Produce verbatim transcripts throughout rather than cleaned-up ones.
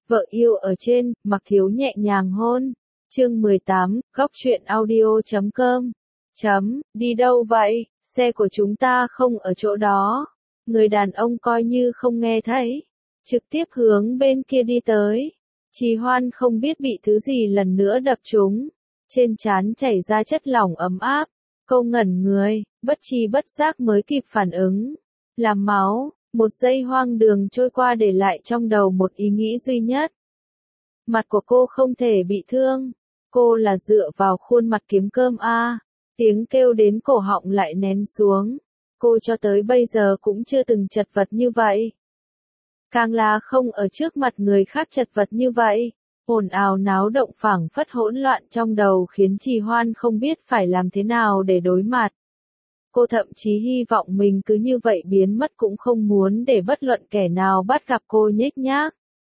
Vợ yêu ở trên, Mặc Thiếu nhẹ nhàng hôn. Chương mười tám, góc truyện audio chấm com. Chấm, đi đâu vậy? Xe của chúng ta không ở chỗ đó. Người đàn ông coi như không nghe thấy, trực tiếp hướng bên kia đi tới. Trì Hoan không biết bị thứ gì lần nữa đập trúng, trên trán chảy ra chất lỏng ấm áp. Cô ngẩn người, bất tri bất giác mới kịp phản ứng. Là máu. Một giây hoang đường trôi qua để lại trong đầu một ý nghĩ duy nhất. Mặt của cô không thể bị thương. Cô là dựa vào khuôn mặt kiếm cơm a. Tiếng kêu đến cổ họng lại nén xuống. Cô cho tới bây giờ cũng chưa từng chật vật như vậy. Càng là không ở trước mặt người khác chật vật như vậy. Ồn ào náo động phảng phất hỗn loạn trong đầu khiến Trì Hoan không biết phải làm thế nào để đối mặt. Cô thậm chí hy vọng mình cứ như vậy biến mất cũng không muốn để bất luận kẻ nào bắt gặp cô nhếch nhác.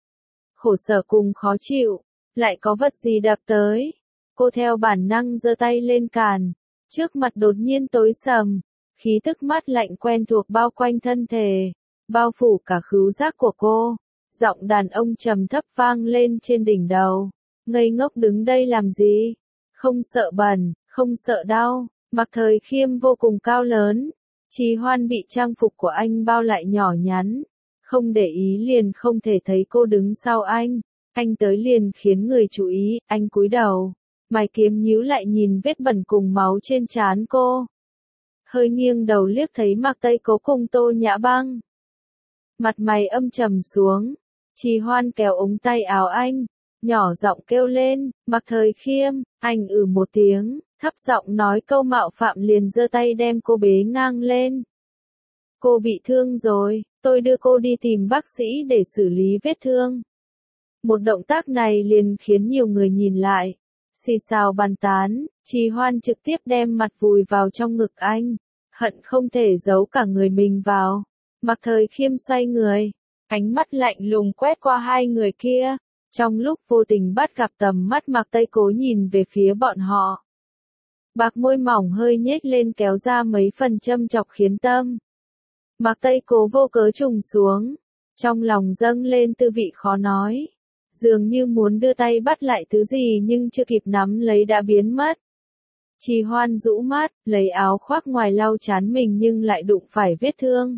Khổ sở cùng khó chịu, lại có vật gì đập tới. Cô theo bản năng giơ tay lên càn, trước mặt đột nhiên tối sầm, khí tức mát lạnh quen thuộc bao quanh thân thể, bao phủ cả khứu giác của cô. Giọng đàn ông trầm thấp vang lên trên đỉnh đầu. Ngây ngốc đứng đây làm gì? Không sợ bẩn, không sợ đau. Mặc Thời Khiêm vô cùng cao lớn, Trì Hoan bị trang phục của anh bao lại nhỏ nhắn, không để ý liền không thể thấy cô đứng sau anh, anh tới liền khiến người chú ý, anh cúi đầu, mày kiếm nhíu lại nhìn vết bẩn cùng máu trên trán cô. Hơi nghiêng đầu liếc thấy Mạc Tây Cố cùng Tô Nhã Băng. Mặt mày âm trầm xuống, Trì Hoan kéo ống tay áo anh, nhỏ giọng kêu lên, Mạc Thời Khiêm, anh ừ một tiếng. Thấp giọng nói câu mạo phạm liền giơ tay đem cô bế ngang lên. Cô bị thương rồi, tôi đưa cô đi tìm bác sĩ để xử lý vết thương. Một động tác này liền khiến nhiều người nhìn lại, xì xào bàn tán. Trì Hoan trực tiếp đem mặt vùi vào trong ngực anh, hận không thể giấu cả người mình vào. Mặc Thời Khiêm xoay người, ánh mắt lạnh lùng quét qua hai người kia, trong lúc vô tình bắt gặp tầm mắt Mạc Tây Cố nhìn về phía bọn họ. Bạc môi mỏng hơi nhếch lên kéo ra mấy phần châm chọc khiến tâm Mạc Tây Cố vô cớ trùng xuống, trong lòng dâng lên tư vị khó nói, dường như muốn đưa tay bắt lại thứ gì nhưng chưa kịp nắm lấy đã biến mất. Trì Hoan rũ mắt, lấy áo khoác ngoài lau trán mình nhưng lại đụng phải vết thương.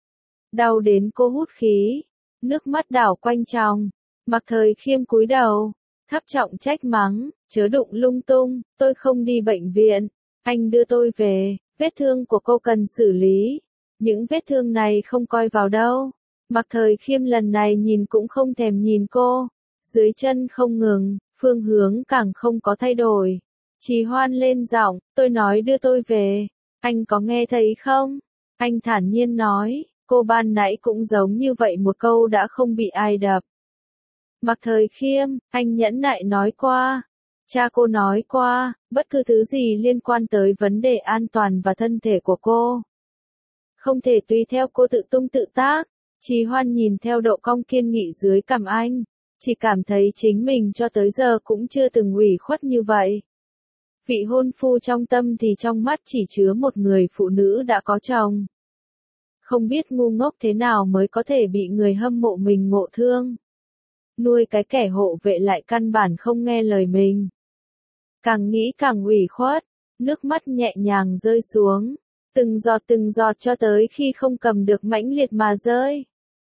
Đau đến cô hút khí, nước mắt đảo quanh tròng. Mạc Thời Khiêm cúi đầu, thấp trọng trách mắng, chớ đụng lung tung, tôi không đi bệnh viện, anh đưa tôi về, vết thương của cô cần xử lý, những vết thương này không coi vào đâu. Mạc Thời Khiêm lần này nhìn cũng không thèm nhìn cô, dưới chân không ngừng, phương hướng càng không có thay đổi. Trì Hoan lên giọng, tôi nói đưa tôi về, anh có nghe thấy không? Anh thản nhiên nói, cô ban nãy cũng giống như vậy một câu đã không bị ai đập. Mạc Thời Khiêm, anh nhẫn nại nói qua, cha cô nói qua, bất cứ thứ gì liên quan tới vấn đề an toàn và thân thể của cô. Không thể tùy theo cô tự tung tự tác. Trì Hoan nhìn theo độ cong kiên nghị dưới cằm anh, chỉ cảm thấy chính mình cho tới giờ cũng chưa từng ủy khuất như vậy. Vị hôn phu trong tâm thì trong mắt chỉ chứa một người phụ nữ đã có chồng. Không biết ngu ngốc thế nào mới có thể bị người hâm mộ mình ngộ thương. Nuôi cái kẻ hộ vệ lại căn bản không nghe lời mình. Càng nghĩ càng ủy khuất, nước mắt nhẹ nhàng rơi xuống, từng giọt từng giọt cho tới khi không cầm được mãnh liệt mà rơi.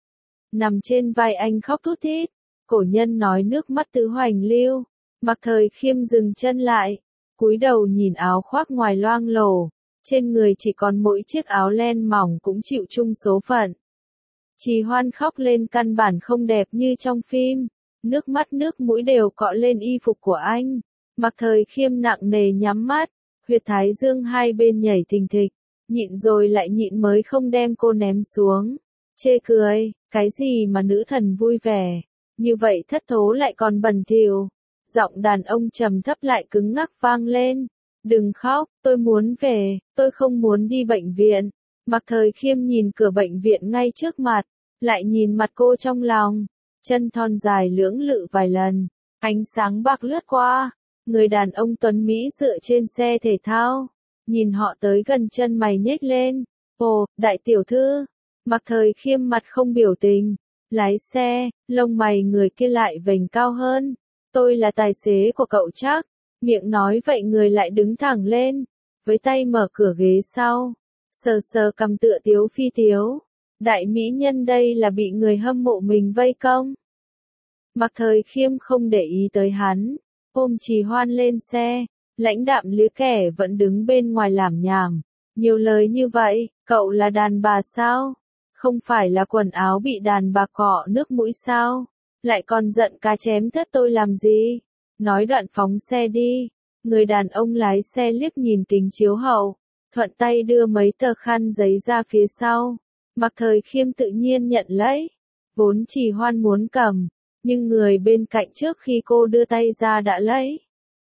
Nằm trên vai anh khóc thút thít, cổ nhân nói nước mắt tứ hoành lưu. Mạc Thời Khiêm dừng chân lại, cúi đầu nhìn áo khoác ngoài loang lổ, trên người chỉ còn mỗi chiếc áo len mỏng cũng chịu chung số phận. Trì Hoan khóc lên căn bản không đẹp như trong phim, nước mắt nước mũi đều cọ lên y phục của anh. Mạc Thời Khiêm nặng nề nhắm mắt, huyệt thái dương hai bên nhảy thình thịch, nhịn rồi lại nhịn mới không đem cô ném xuống. Chê cười, cái gì mà nữ thần vui vẻ, như vậy thất thố lại còn bẩn thỉu. Giọng đàn ông trầm thấp lại cứng ngắc vang lên, đừng khóc, tôi muốn về, tôi không muốn đi bệnh viện. Mạc Thời Khiêm nhìn cửa bệnh viện ngay trước mặt, lại nhìn mặt cô trong lòng, chân thon dài lưỡng lự vài lần, ánh sáng bạc lướt qua, người đàn ông tuấn Mỹ dựa trên xe thể thao, nhìn họ tới gần chân mày nhếch lên, ồ, đại tiểu thư. Mạc Thời Khiêm mặt không biểu tình, Lái xe, lông mày người kia lại vểnh cao hơn. Tôi là tài xế của cậu chắc. Miệng nói vậy người lại đứng thẳng lên, với tay mở cửa ghế sau. Sờ sờ cầm tựa tiếu phi tiếu. Đại mỹ nhân đây là bị người hâm mộ mình vây công. Mạc Thời Khiêm không để ý tới hắn, ôm Trì Hoan lên xe, lãnh đạm liếc kẻ vẫn đứng bên ngoài làm nhảm. Nhiều lời như vậy, cậu là đàn bà sao? Không phải là quần áo bị đàn bà cọ nước mũi sao? Lại còn giận cá chém thớt tôi làm gì? Nói đoạn phóng xe đi. Người đàn ông lái xe liếc nhìn kính chiếu hậu, thuận tay đưa mấy tờ khăn giấy ra phía sau. Mạc Thời Khiêm tự nhiên nhận lấy. Vốn Trì Hoan muốn cầm, nhưng người bên cạnh trước khi cô đưa tay ra đã lấy.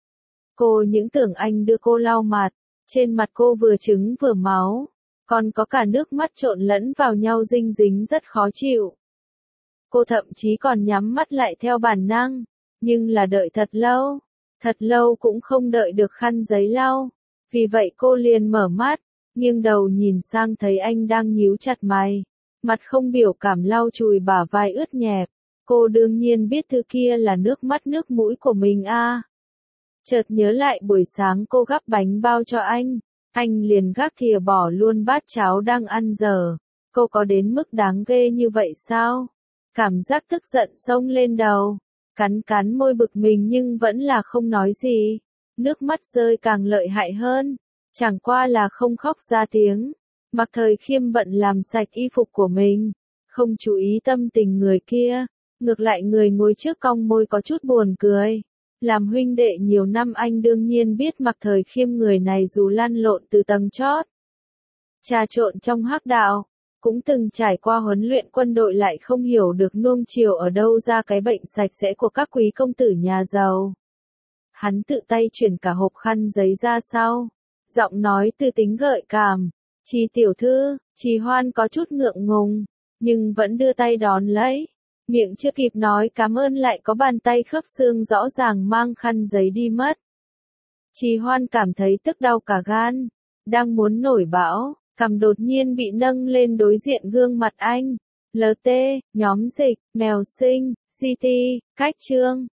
Cô những tưởng anh đưa cô lau mặt, trên mặt cô vừa trứng vừa máu, còn có cả nước mắt trộn lẫn vào nhau dinh dính rất khó chịu. Cô thậm chí còn nhắm mắt lại theo bản năng, nhưng là đợi thật lâu, thật lâu cũng không đợi được khăn giấy lau. Vì vậy cô liền mở mắt, nghiêng đầu nhìn sang thấy anh đang nhíu chặt mày, mặt không biểu cảm lau chùi bả vai ướt nhẹp. Cô đương nhiên biết thứ kia là nước mắt nước mũi của mình a. À. Chợt nhớ lại buổi sáng cô gắp bánh bao cho anh, anh liền gác thìa bỏ luôn bát cháo đang ăn giờ. Cô có đến mức đáng ghê như vậy sao? Cảm giác tức giận xông lên đầu, cắn cắn môi bực mình nhưng vẫn là không nói gì. Nước mắt rơi càng lợi hại hơn, chẳng qua là không khóc ra tiếng. Mạc Thời Khiêm bận làm sạch y phục của mình, không chú ý tâm tình người kia. Ngược lại người ngồi trước cong môi có chút buồn cười. Làm huynh đệ nhiều năm anh đương nhiên biết Mạc Thời Khiêm người này dù lăn lộn từ tầng chót, trà trộn trong hắc đạo, cũng từng trải qua huấn luyện quân đội lại không hiểu được nuông chiều ở đâu ra cái bệnh sạch sẽ của các quý công tử nhà giàu. Hắn tự tay chuyển cả hộp khăn giấy ra sau, giọng nói tư tính gợi cảm. Trì tiểu thư, Trì Hoan có chút ngượng ngùng, nhưng vẫn đưa tay đón lấy. Miệng chưa kịp nói cảm ơn lại có bàn tay khớp xương rõ ràng mang khăn giấy đi mất. Trì Hoan cảm thấy tức đau cả gan, đang muốn nổi bão, cằm đột nhiên bị nâng lên đối diện gương mặt anh. lờ tê, nhóm dịch, mèo sinh, xê tê, cách chương.